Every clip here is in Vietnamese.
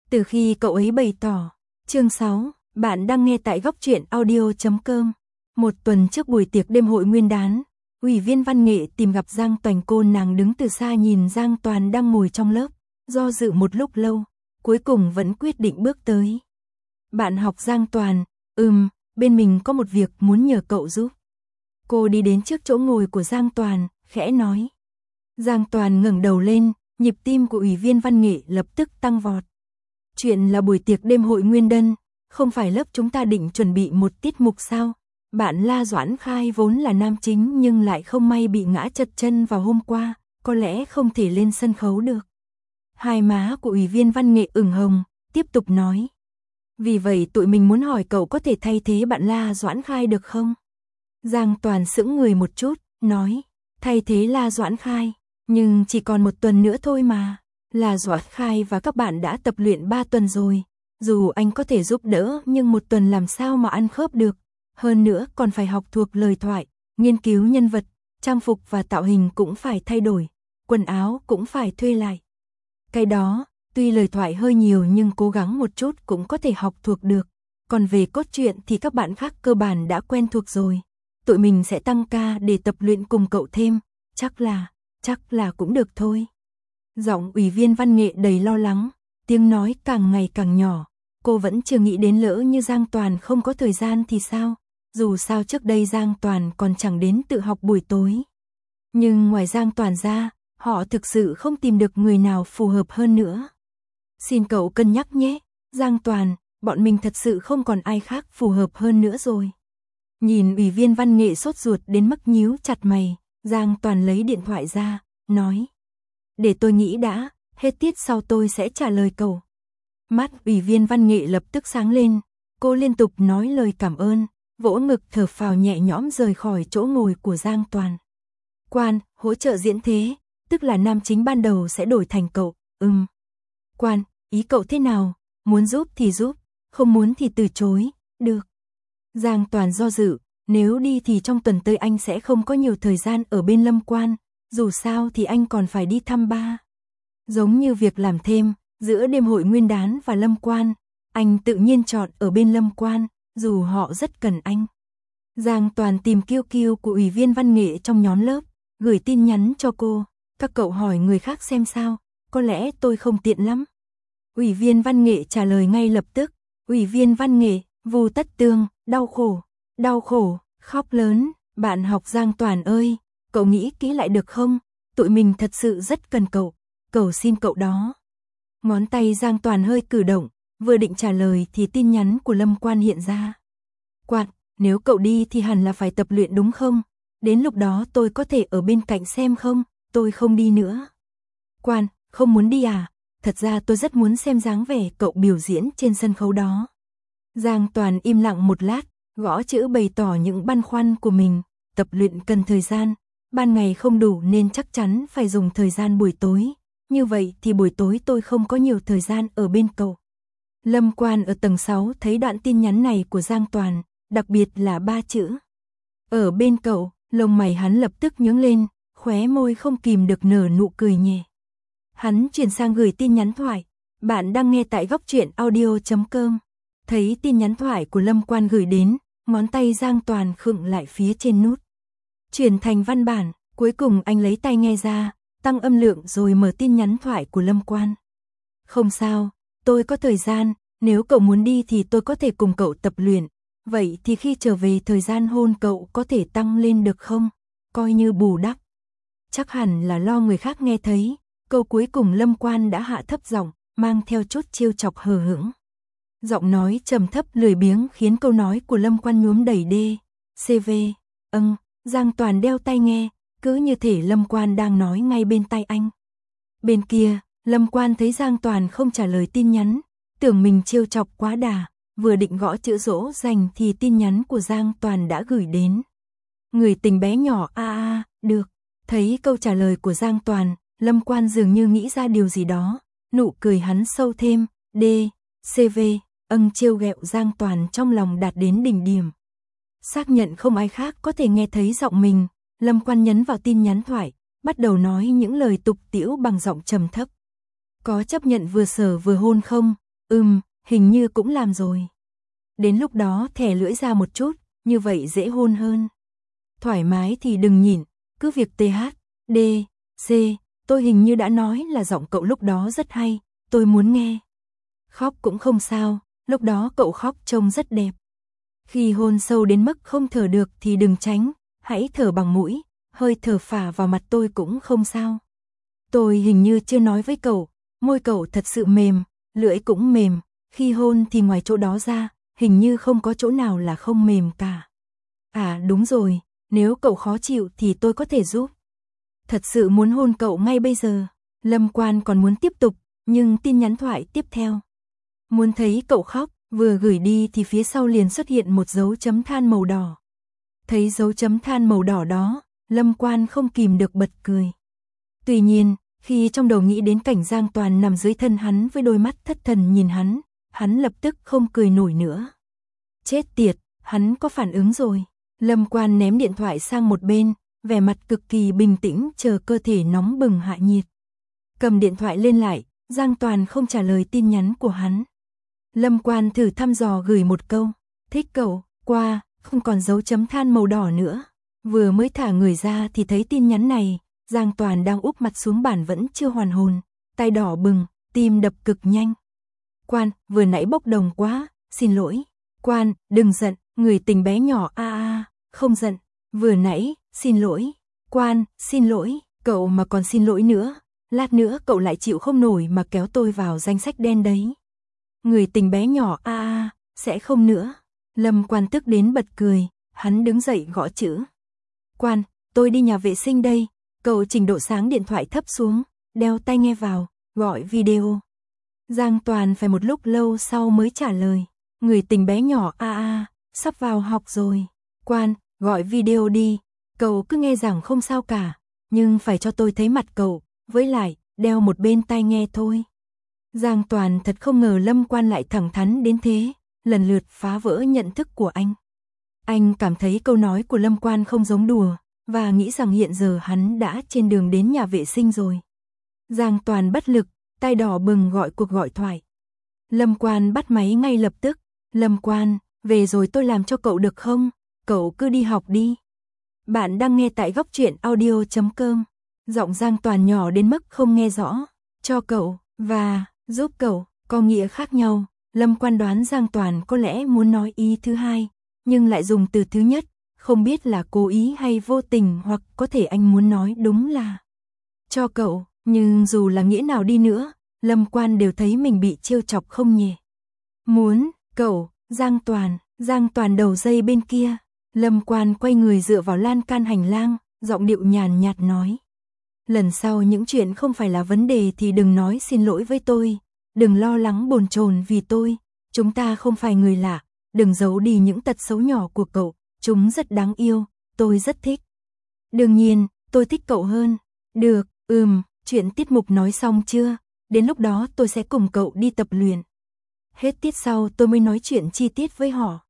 Từ khi cậu ấy bày tỏ. Chương 6, bạn đang nghe tại góc truyện audio.com. Một tuần trước buổi tiệc đêm hội nguyên đán, ủy viên văn nghệ tìm gặp Giang Toành. Cô nàng đứng từ xa nhìn Giang Toàn đang ngồi trong lớp, do dự một lúc lâu, cuối cùng vẫn quyết định bước tới. Bạn học Giang Toàn, bên mình có một việc muốn nhờ cậu giúp. Cô đi đến trước chỗ ngồi của Giang Toàn, khẽ nói. Giang Toàn ngẩng đầu lên, nhịp tim của ủy viên văn nghệ lập tức tăng vọt. Chuyện là buổi tiệc đêm hội nguyên đân, không phải lớp chúng ta định chuẩn bị một tiết mục sao? Bạn La Doãn Khai vốn là nam chính nhưng lại không may bị ngã trật chân vào hôm qua, có lẽ không thể lên sân khấu được. Hai má của ủy viên văn nghệ ửng hồng, tiếp tục nói. Vì vậy tụi mình muốn hỏi cậu có thể thay thế bạn La Doãn Khai được không? Giang Toàn sững người một chút, nói. Thay thế La Doãn Khai, nhưng chỉ còn một tuần nữa thôi mà. La Doãn Khai và các bạn đã tập luyện 3 tuần rồi. Dù anh có thể giúp đỡ nhưng một tuần làm sao mà ăn khớp được. Hơn nữa còn phải học thuộc lời thoại, nghiên cứu nhân vật, trang phục và tạo hình cũng phải thay đổi, quần áo cũng phải thuê lại. Cái đó, tuy lời thoại hơi nhiều nhưng cố gắng một chút cũng có thể học thuộc được. Còn về cốt truyện thì các bạn khác cơ bản đã quen thuộc rồi. Tụi mình sẽ tăng ca để tập luyện cùng cậu thêm, chắc là cũng được thôi. Giọng ủy viên văn nghệ đầy lo lắng, tiếng nói càng ngày càng nhỏ. Cô vẫn chưa nghĩ đến lỡ như Giang Toàn không có thời gian thì sao? Dù sao trước đây Giang Toàn còn chẳng đến tự học buổi tối. Nhưng ngoài Giang Toàn ra, họ thực sự không tìm được người nào phù hợp hơn nữa. Xin cậu cân nhắc nhé, Giang Toàn, bọn mình thật sự không còn ai khác phù hợp hơn nữa rồi. Nhìn ủy viên văn nghệ sốt ruột đến mức nhíu chặt mày, Giang Toàn lấy điện thoại ra, nói. Để tôi nghĩ đã, hết tiết sau tôi sẽ trả lời cậu. Mắt ủy viên văn nghệ lập tức sáng lên, cô liên tục nói lời cảm ơn, vỗ ngực thở phào nhẹ nhõm rời khỏi chỗ ngồi của Giang Toàn. Quan, hỗ trợ diễn thế, tức là nam chính ban đầu sẽ đổi thành cậu, Quan, ý cậu thế nào, muốn giúp thì giúp, không muốn thì từ chối, được. Giang Toàn do dự, nếu đi thì trong tuần tới anh sẽ không có nhiều thời gian ở bên Lâm Quan, dù sao thì anh còn phải đi thăm ba. Giống như việc làm thêm, giữa đêm hội nguyên đán và Lâm Quan, anh tự nhiên chọn ở bên Lâm Quan, dù họ rất cần anh. Giang Toàn tìm Kiêu Kiêu của ủy viên văn nghệ trong nhóm lớp, gửi tin nhắn cho cô, các cậu hỏi người khác xem sao, có lẽ tôi không tiện lắm. Ủy viên văn nghệ trả lời ngay lập tức, ủy viên văn nghệ, Vu Tất Tương, đau khổ, khóc lớn, bạn học Giang Toàn ơi, cậu nghĩ kỹ lại được không, tụi mình thật sự rất cần cậu, cầu xin cậu đó. Ngón tay Giang Toàn hơi cử động, vừa định trả lời thì tin nhắn của Lâm Quan hiện ra. Quạt, nếu cậu đi thì hẳn là phải tập luyện đúng không? Đến lúc đó tôi có thể ở bên cạnh xem không? Tôi không đi nữa. Quan, không muốn đi à? Thật ra tôi rất muốn xem dáng vẻ cậu biểu diễn trên sân khấu đó. Giang Toàn im lặng một lát, gõ chữ bày tỏ những băn khoăn của mình. Tập luyện cần thời gian, ban ngày không đủ nên chắc chắn phải dùng thời gian buổi tối. Như vậy thì buổi tối tôi không có nhiều thời gian ở bên cậu. Lâm Quan ở tầng 6 thấy đoạn tin nhắn này của Giang Toàn, đặc biệt là 3 chữ. Ở bên cậu, lông mày hắn lập tức nhướng lên, khóe môi không kìm được nở nụ cười nhẹ. Hắn chuyển sang gửi tin nhắn thoại. Bạn đang nghe tại góc truyện audio.com. Thấy tin nhắn thoại của Lâm Quan gửi đến, ngón tay Giang Toàn khựng lại phía trên nút. Chuyển thành văn bản, cuối cùng anh lấy tai nghe ra, tăng âm lượng rồi mở tin nhắn thoại của Lâm Quan. Không sao, tôi có thời gian, nếu cậu muốn đi thì tôi có thể cùng cậu tập luyện. Vậy thì khi trở về thời gian hôn cậu có thể tăng lên được không? Coi như bù đắp. Chắc hẳn là lo người khác nghe thấy, câu cuối cùng Lâm Quan đã hạ thấp giọng, mang theo chút trêu chọc hờ hững. Giọng nói trầm thấp lười biếng khiến câu nói của Lâm Quan nhuốm đầy CV. Giang Toàn đeo tai nghe, cứ như thể Lâm Quan đang nói ngay bên tai anh. Bên kia, Lâm Quan thấy Giang Toàn không trả lời tin nhắn, tưởng mình trêu chọc quá đà, vừa định gõ chữ dỗ dành thì tin nhắn của Giang Toàn đã gửi đến. Người tình bé nhỏ được. Thấy câu trả lời của Giang Toàn, Lâm Quan dường như nghĩ ra điều gì đó, nụ cười hắn sâu thêm, CV, trêu ghẹo Giang Toàn trong lòng đạt đến đỉnh điểm. Xác nhận không ai khác có thể nghe thấy giọng mình, Lâm Quan nhấn vào tin nhắn thoại, bắt đầu nói những lời tục tĩu bằng giọng trầm thấp. Có chấp nhận vừa sờ vừa hôn không? Hình như cũng làm rồi. Đến lúc đó thè lưỡi ra một chút, như vậy dễ hôn hơn. Thoải mái thì đừng nhịn, cứ việc TH, D, C, tôi hình như đã nói là giọng cậu lúc đó rất hay, tôi muốn nghe. Khóc cũng không sao, lúc đó cậu khóc trông rất đẹp. Khi hôn sâu đến mức không thở được thì đừng tránh, hãy thở bằng mũi, hơi thở phả vào mặt tôi cũng không sao. Tôi hình như chưa nói với cậu, môi cậu thật sự mềm, lưỡi cũng mềm, khi hôn thì ngoài chỗ đó ra, hình như không có chỗ nào là không mềm cả. À đúng rồi, nếu cậu khó chịu thì tôi có thể giúp. Thật sự muốn hôn cậu ngay bây giờ. Lâm Quan còn muốn tiếp tục, nhưng tin nhắn thoại tiếp theo. Muốn thấy cậu khóc, vừa gửi đi thì phía sau liền xuất hiện một dấu chấm than màu đỏ. Thấy dấu chấm than màu đỏ đó, Lâm Quan không kìm được bật cười. Tuy nhiên, khi trong đầu nghĩ đến cảnh Giang Toàn nằm dưới thân hắn với đôi mắt thất thần nhìn hắn lập tức không cười nổi nữa. Chết tiệt, hắn có phản ứng rồi. Lâm Quan ném điện thoại sang một bên, vẻ mặt cực kỳ bình tĩnh chờ cơ thể nóng bừng hạ nhiệt. Cầm điện thoại lên lại, Giang Toàn không trả lời tin nhắn của hắn. Lâm Quan thử thăm dò gửi một câu, thích cậu, qua, không còn dấu chấm than màu đỏ nữa. Vừa mới thả người ra thì thấy tin nhắn này, Giang Toàn đang úp mặt xuống bàn vẫn chưa hoàn hồn, tay đỏ bừng, tim đập cực nhanh. Quan, vừa nãy bốc đồng quá, xin lỗi. Quan, đừng giận, người tình bé nhỏ không giận, vừa nãy, xin lỗi. Quan, xin lỗi, cậu mà còn xin lỗi nữa, lát nữa cậu lại chịu không nổi mà kéo tôi vào danh sách đen đấy. Người tình bé nhỏ sẽ không nữa. Lâm Quan tức đến bật cười, hắn đứng dậy gõ chữ. Quan, tôi đi nhà vệ sinh đây, cậu chỉnh độ sáng điện thoại thấp xuống, đeo tai nghe vào, gọi video. Giang Toàn phải một lúc lâu sau mới trả lời, người tình bé nhỏ sắp vào học rồi. Quan, gọi video đi, cậu cứ nghe rằng không sao cả, nhưng phải cho tôi thấy mặt cậu, với lại, đeo một bên tai nghe thôi. Giang Toàn thật không ngờ Lâm Quan lại thẳng thắn đến thế, lần lượt phá vỡ nhận thức của anh. Anh cảm thấy câu nói của Lâm Quan không giống đùa, và nghĩ rằng hiện giờ hắn đã trên đường đến nhà vệ sinh rồi. Giang Toàn bất lực, tay đỏ bừng gọi cuộc gọi thoại. Lâm Quan bắt máy ngay lập tức. Lâm Quan, về rồi tôi làm cho cậu được không? Cậu cứ đi học đi. Bạn đang nghe tại Góc Truyện Audio.com. Giọng Giang Toàn nhỏ đến mức không nghe rõ. Cho cậu, và, giúp cậu, có nghĩa khác nhau. Lâm Quan đoán Giang Toàn có lẽ muốn nói ý thứ hai, nhưng lại dùng từ thứ nhất. Không biết là cố ý hay vô tình, hoặc có thể anh muốn nói đúng là cho cậu, nhưng dù là nghĩa nào đi nữa, Lâm Quan đều thấy mình bị trêu chọc không nhẹ. Muốn, cậu, Giang Toàn đầu dây bên kia. Lâm Quan quay người dựa vào lan can hành lang, giọng điệu nhàn nhạt nói. Lần sau những chuyện không phải là vấn đề thì đừng nói xin lỗi với tôi, đừng lo lắng bồn chồn vì tôi, chúng ta không phải người lạ, đừng giấu đi những tật xấu nhỏ của cậu, chúng rất đáng yêu, tôi rất thích. Đương nhiên, tôi thích cậu hơn. Được, chuyện tiết mục nói xong chưa? Đến lúc đó tôi sẽ cùng cậu đi tập luyện. Hết tiết sau tôi mới nói chuyện chi tiết với họ.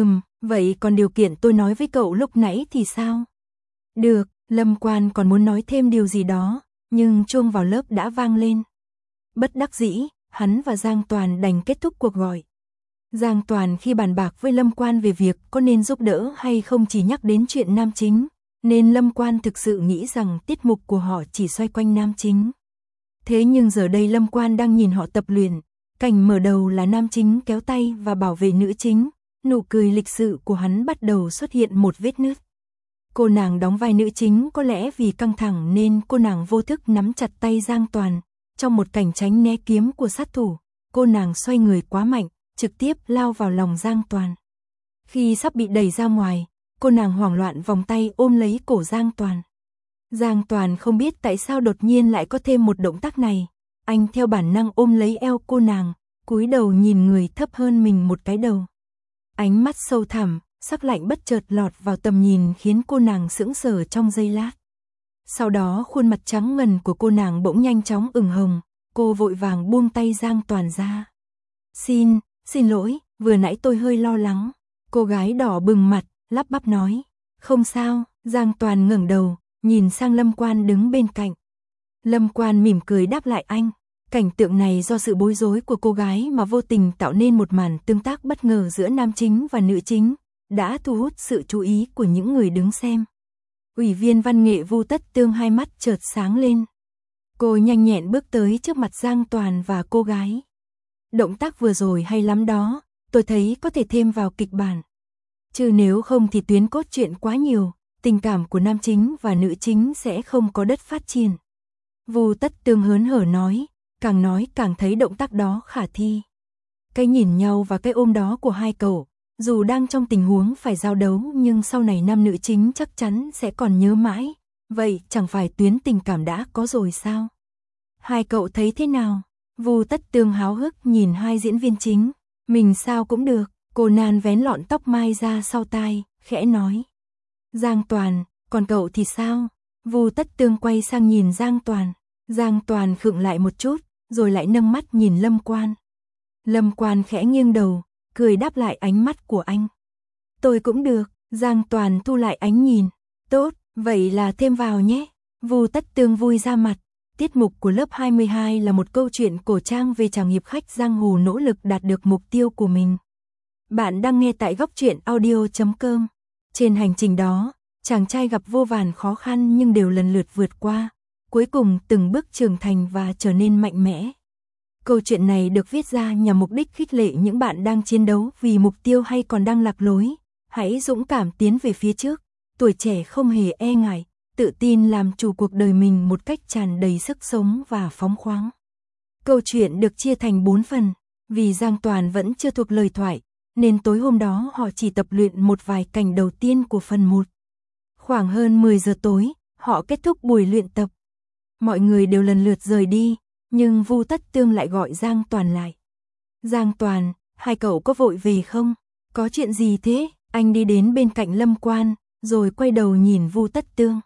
Vậy còn điều kiện tôi nói với cậu lúc nãy thì sao? Được, Lâm Quan còn muốn nói thêm điều gì đó, nhưng chuông vào lớp đã vang lên. Bất đắc dĩ, hắn và Giang Toàn đành kết thúc cuộc gọi. Giang Toàn khi bàn bạc với Lâm Quan về việc có nên giúp đỡ hay không chỉ nhắc đến chuyện nam chính, nên Lâm Quan thực sự nghĩ rằng tiết mục của họ chỉ xoay quanh nam chính. Thế nhưng giờ đây Lâm Quan đang nhìn họ tập luyện, cảnh mở đầu là nam chính kéo tay và bảo vệ nữ chính, nụ cười lịch sự của hắn bắt đầu xuất hiện một vết nứt. Cô nàng đóng vai nữ chính có lẽ vì căng thẳng nên cô nàng vô thức nắm chặt tay Giang Toàn, trong một cảnh tránh né kiếm của sát thủ, cô nàng xoay người quá mạnh, trực tiếp lao vào lòng Giang Toàn. Khi sắp bị đẩy ra ngoài, cô nàng hoảng loạn vòng tay ôm lấy cổ Giang Toàn. Giang Toàn không biết tại sao đột nhiên lại có thêm một động tác này, anh theo bản năng ôm lấy eo cô nàng, cúi đầu nhìn người thấp hơn mình một cái đầu. Ánh mắt sâu thẳm, sắc lạnh bất chợt lọt vào tầm nhìn khiến cô nàng sững sờ trong giây lát. Sau đó khuôn mặt trắng ngần của cô nàng bỗng nhanh chóng ửng hồng, cô vội vàng buông tay Giang Toàn ra. Xin lỗi, vừa nãy tôi hơi lo lắng. Cô gái đỏ bừng mặt, lắp bắp nói. Không sao, Giang Toàn ngẩng đầu, nhìn sang Lâm Quan đứng bên cạnh. Lâm Quan mỉm cười đáp lại anh. Cảnh tượng này do sự bối rối của cô gái mà vô tình tạo nên một màn tương tác bất ngờ giữa nam chính và nữ chính, đã thu hút sự chú ý của những người đứng xem. Ủy viên văn nghệ Vu Tất Tương hai mắt chợt sáng lên. Cô nhanh nhẹn bước tới trước mặt Giang Toàn và cô gái. Động tác vừa rồi hay lắm đó, tôi thấy có thể thêm vào kịch bản. Chứ nếu không thì tuyến cốt truyện quá nhiều, tình cảm của nam chính và nữ chính sẽ không có đất phát triển. Vu Tất Tương hớn hở nói càng thấy động tác đó khả thi. Cái nhìn nhau và cái ôm đó của hai cậu, dù đang trong tình huống phải giao đấu nhưng sau này nam nữ chính chắc chắn sẽ còn nhớ mãi, vậy chẳng phải tuyến tình cảm đã có rồi sao? Hai cậu thấy thế nào? Vu Tất Tương háo hức nhìn hai diễn viên chính, mình sao cũng được, cô Nan vén lọn tóc mai ra sau tai, khẽ nói. Giang Toàn, còn cậu thì sao? Vu Tất Tương quay sang nhìn Giang Toàn khựng lại một chút, rồi lại nâng mắt nhìn Lâm Quan. Lâm Quan khẽ nghiêng đầu, cười đáp lại ánh mắt của anh. Tôi cũng được, Giang Toàn thu lại ánh nhìn. Tốt, vậy là thêm vào nhé. Vu Tất Tương vui ra mặt. Tiết mục của lớp 22 là một câu chuyện cổ trang về chàng hiệp khách giang hồ nỗ lực đạt được mục tiêu của mình. Bạn đang nghe tại góc truyện audio.com. Trên hành trình đó, chàng trai gặp vô vàn khó khăn nhưng đều lần lượt vượt qua, cuối cùng từng bước trưởng thành và trở nên mạnh mẽ. Câu chuyện này được viết ra nhằm mục đích khích lệ những bạn đang chiến đấu vì mục tiêu hay còn đang lạc lối. Hãy dũng cảm tiến về phía trước, tuổi trẻ không hề e ngại, tự tin làm chủ cuộc đời mình một cách tràn đầy sức sống và phóng khoáng. Câu chuyện được chia thành 4 phần, vì Giang Toàn vẫn chưa thuộc lời thoại, nên tối hôm đó họ chỉ tập luyện một vài cảnh đầu tiên của phần 1. Khoảng hơn 10 giờ tối, họ kết thúc buổi luyện tập. Mọi người đều lần lượt rời đi, nhưng Vu Tất Tương lại gọi Giang Toàn lại. Giang Toàn, hai cậu có vội về không? Có chuyện gì thế? Anh đi đến bên cạnh Lâm Quan, rồi quay đầu nhìn Vu Tất Tương.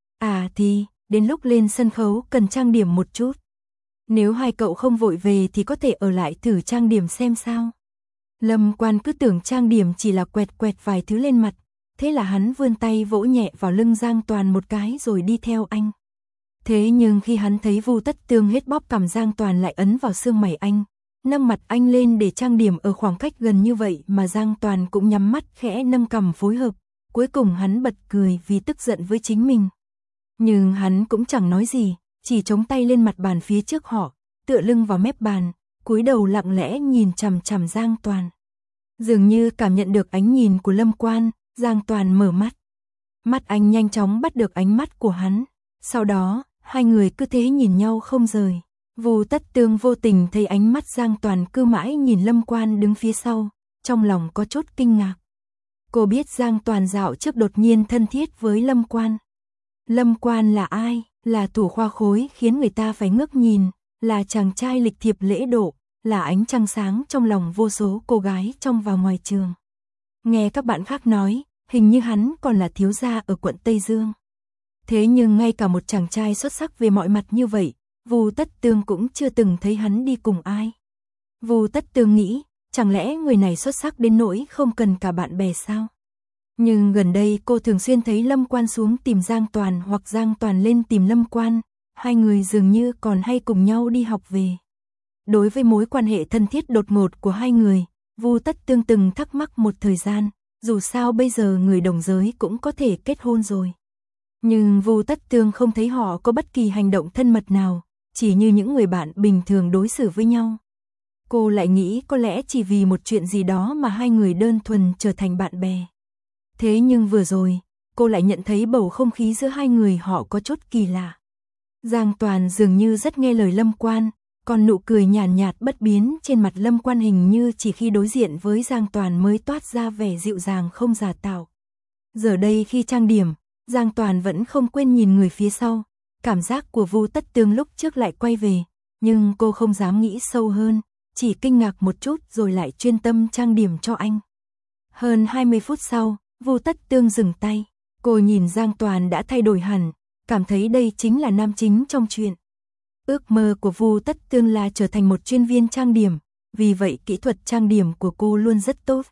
À thì, đến lúc lên sân khấu cần trang điểm một chút. Nếu hai cậu không vội về thì có thể ở lại thử trang điểm xem sao. Lâm Quan cứ tưởng trang điểm chỉ là quẹt vài thứ lên mặt, thế là hắn vươn tay vỗ nhẹ vào lưng Giang Toàn một cái rồi đi theo anh. Thế nhưng khi hắn thấy Vu Tất Tương hết bóp cằm Giang Toàn lại ấn vào xương mày anh, nâng mặt anh lên để trang điểm ở khoảng cách gần như vậy mà Giang Toàn cũng nhắm mắt khẽ nâng cằm phối hợp, cuối cùng hắn bật cười vì tức giận với chính mình. Nhưng hắn cũng chẳng nói gì, chỉ chống tay lên mặt bàn phía trước họ, tựa lưng vào mép bàn, cúi đầu lặng lẽ nhìn chằm chằm Giang Toàn. Dường như cảm nhận được ánh nhìn của Lâm Quan, Giang Toàn mở mắt. Mắt anh nhanh chóng bắt được ánh mắt của hắn, sau đó, hai người cứ thế nhìn nhau không rời. Vu Tất Tương vô tình thấy ánh mắt Giang Toàn cứ mãi nhìn Lâm Quan đứng phía sau, trong lòng có chút kinh ngạc. Cô biết Giang Toàn dạo trước đột nhiên thân thiết với Lâm Quan. Lâm Quan là ai? Là thủ khoa khối khiến người ta phải ngước nhìn, là chàng trai lịch thiệp lễ độ, là ánh trăng sáng trong lòng vô số cô gái trong và ngoài trường. Nghe các bạn khác nói, hình như hắn còn là thiếu gia ở quận Tây Dương. Thế nhưng ngay cả một chàng trai xuất sắc về mọi mặt như vậy, Vu Tất Tương cũng chưa từng thấy hắn đi cùng ai. Vu Tất Tương nghĩ, chẳng lẽ người này xuất sắc đến nỗi không cần cả bạn bè sao? Nhưng gần đây cô thường xuyên thấy Lâm Quan xuống tìm Giang Toàn hoặc Giang Toàn lên tìm Lâm Quan, hai người dường như còn hay cùng nhau đi học về. Đối với mối quan hệ thân thiết đột ngột của hai người, Vu Tất Tương từng thắc mắc một thời gian, dù sao bây giờ người đồng giới cũng có thể kết hôn rồi. Nhưng Vu Tất Tương không thấy họ có bất kỳ hành động thân mật nào, chỉ như những người bạn bình thường đối xử với nhau. Cô lại nghĩ có lẽ chỉ vì một chuyện gì đó mà hai người đơn thuần trở thành bạn bè. Thế nhưng vừa rồi, cô lại nhận thấy bầu không khí giữa hai người họ có chút kỳ lạ. Giang Toàn dường như rất nghe lời Lâm Quan, còn nụ cười nhàn nhạt bất biến trên mặt Lâm Quan hình như chỉ khi đối diện với Giang Toàn mới toát ra vẻ dịu dàng không giả tạo. Giờ đây khi trang điểm, Giang Toàn vẫn không quên nhìn người phía sau, cảm giác của Vu Tất Tương lúc trước lại quay về, nhưng cô không dám nghĩ sâu hơn, chỉ kinh ngạc một chút rồi lại chuyên tâm trang điểm cho anh. Hơn 20 phút sau, Vu Tất Tương dừng tay, cô nhìn Giang Toàn đã thay đổi hẳn, cảm thấy đây chính là nam chính trong chuyện. Ước mơ của Vu Tất Tương là trở thành một chuyên viên trang điểm, vì vậy kỹ thuật trang điểm của cô luôn rất tốt.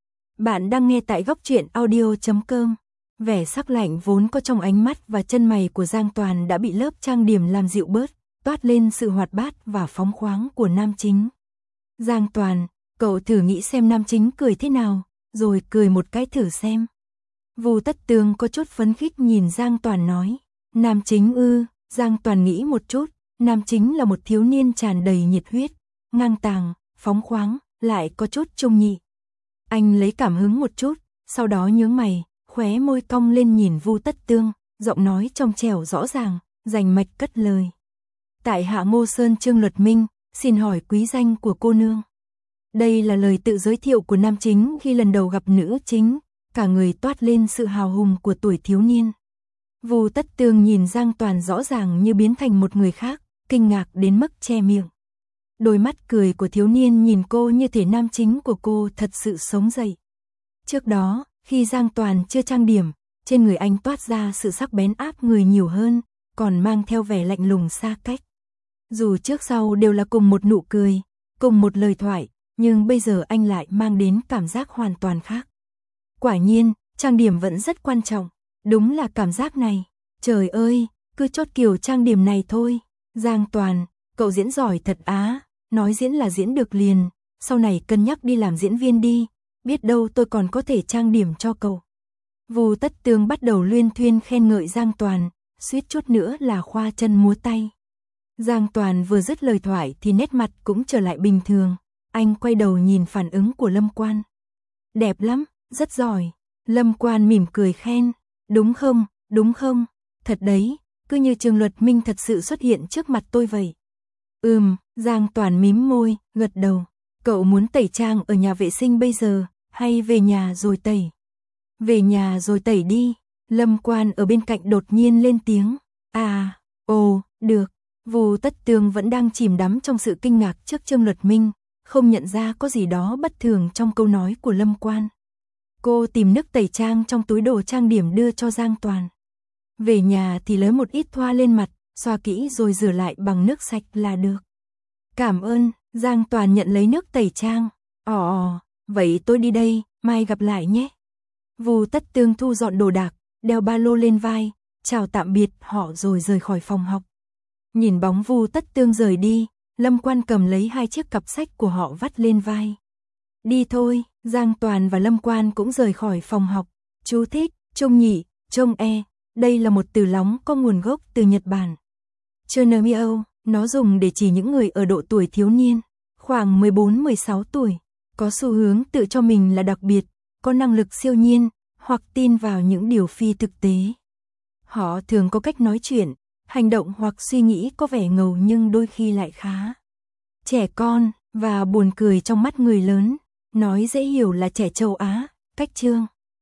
Bạn đang nghe tại góc truyện audio.com. Vẻ sắc lạnh vốn có trong ánh mắt và chân mày của Giang Toàn đã bị lớp trang điểm làm dịu bớt, toát lên sự hoạt bát và phóng khoáng của nam chính. Giang Toàn, cậu thử nghĩ xem nam chính cười thế nào, rồi cười một cái thử xem. Vu Tất Tường có chút phấn khích nhìn Giang Toàn nói. Nam chính ư? Giang Toàn nghĩ một chút, nam chính là một thiếu niên tràn đầy nhiệt huyết, ngang tàng, phóng khoáng, lại có chút trung nhị. Anh lấy cảm hứng một chút, sau đó nhướng mày, khóe môi cong lên nhìn Vu Tất Tường, giọng nói trong trẻo rõ ràng, rành mạch cất lời. Tại hạ Ngô Sơn Trương Luật Minh, xin hỏi quý danh của cô nương. Đây là lời tự giới thiệu của nam chính khi lần đầu gặp nữ chính, cả người toát lên sự hào hùng của tuổi thiếu niên. Vu Tất Tường nhìn Giang Toàn rõ ràng như biến thành một người khác, kinh ngạc đến mức che miệng. Đôi mắt cười của thiếu niên nhìn cô như thể nam chính của cô thật sự sống dậy. Trước đó, khi Giang Toàn chưa trang điểm, trên người anh toát ra sự sắc bén áp người nhiều hơn, còn mang theo vẻ lạnh lùng xa cách. Dù trước sau đều là cùng một nụ cười, cùng một lời thoại, nhưng bây giờ anh lại mang đến cảm giác hoàn toàn khác. Quả nhiên, trang điểm vẫn rất quan trọng, đúng là cảm giác này. Trời ơi, cứ chốt kiểu trang điểm này thôi. Giang Toàn, cậu diễn giỏi thật á, nói diễn là diễn được liền, sau này cân nhắc đi làm diễn viên đi, biết đâu tôi còn có thể trang điểm cho cậu. Vu Tất Tường bắt đầu luyên thuyên khen ngợi Giang Toàn, suýt chút nữa là khoa chân múa tay. Giang Toàn vừa dứt lời thoại thì nét mặt cũng trở lại bình thường, anh quay đầu nhìn phản ứng của Lâm Quan. Đẹp lắm, rất giỏi. Lâm Quan mỉm cười khen, đúng không, thật đấy, cứ như Trương Luật Minh thật sự xuất hiện trước mặt tôi vậy. Giang Toàn mím môi, gật đầu. Cậu muốn tẩy trang ở nhà vệ sinh bây giờ, hay về nhà rồi tẩy? Về nhà rồi tẩy đi. Lâm Quan ở bên cạnh đột nhiên lên tiếng. Được. Vu Tất Tường vẫn đang chìm đắm trong sự kinh ngạc trước Trương Luật Minh, không nhận ra có gì đó bất thường trong câu nói của Lâm Quan. Cô tìm nước tẩy trang trong túi đồ trang điểm đưa cho Giang Toàn. Về nhà thì lấy một ít thoa lên mặt, xoa kỹ rồi rửa lại bằng nước sạch là được. Cảm ơn. Giang Toàn nhận lấy nước tẩy trang. Vậy tôi đi đây, mai gặp lại nhé. Vu Tất Tường thu dọn đồ đạc, đeo ba lô lên vai, chào tạm biệt họ rồi rời khỏi phòng học. Nhìn bóng Vu Tất Tường rời đi, Lâm Quan cầm lấy 2 chiếc cặp sách của họ vắt lên vai. Đi thôi. Giang Toàn và Lâm Quan cũng rời khỏi phòng học. Chú thích, trông nhị, trông e, đây là một từ lóng có nguồn gốc từ Nhật Bản. Chonmyo, nó dùng để chỉ những người ở độ tuổi thiếu niên, khoảng 14-16 tuổi, có xu hướng tự cho mình là đặc biệt, có năng lực siêu nhiên, hoặc tin vào những điều phi thực tế. Họ thường có cách nói chuyện, hành động hoặc suy nghĩ có vẻ ngầu nhưng đôi khi lại khá trẻ con và buồn cười trong mắt người lớn. Nói dễ hiểu là trẻ châu Á. Cách chương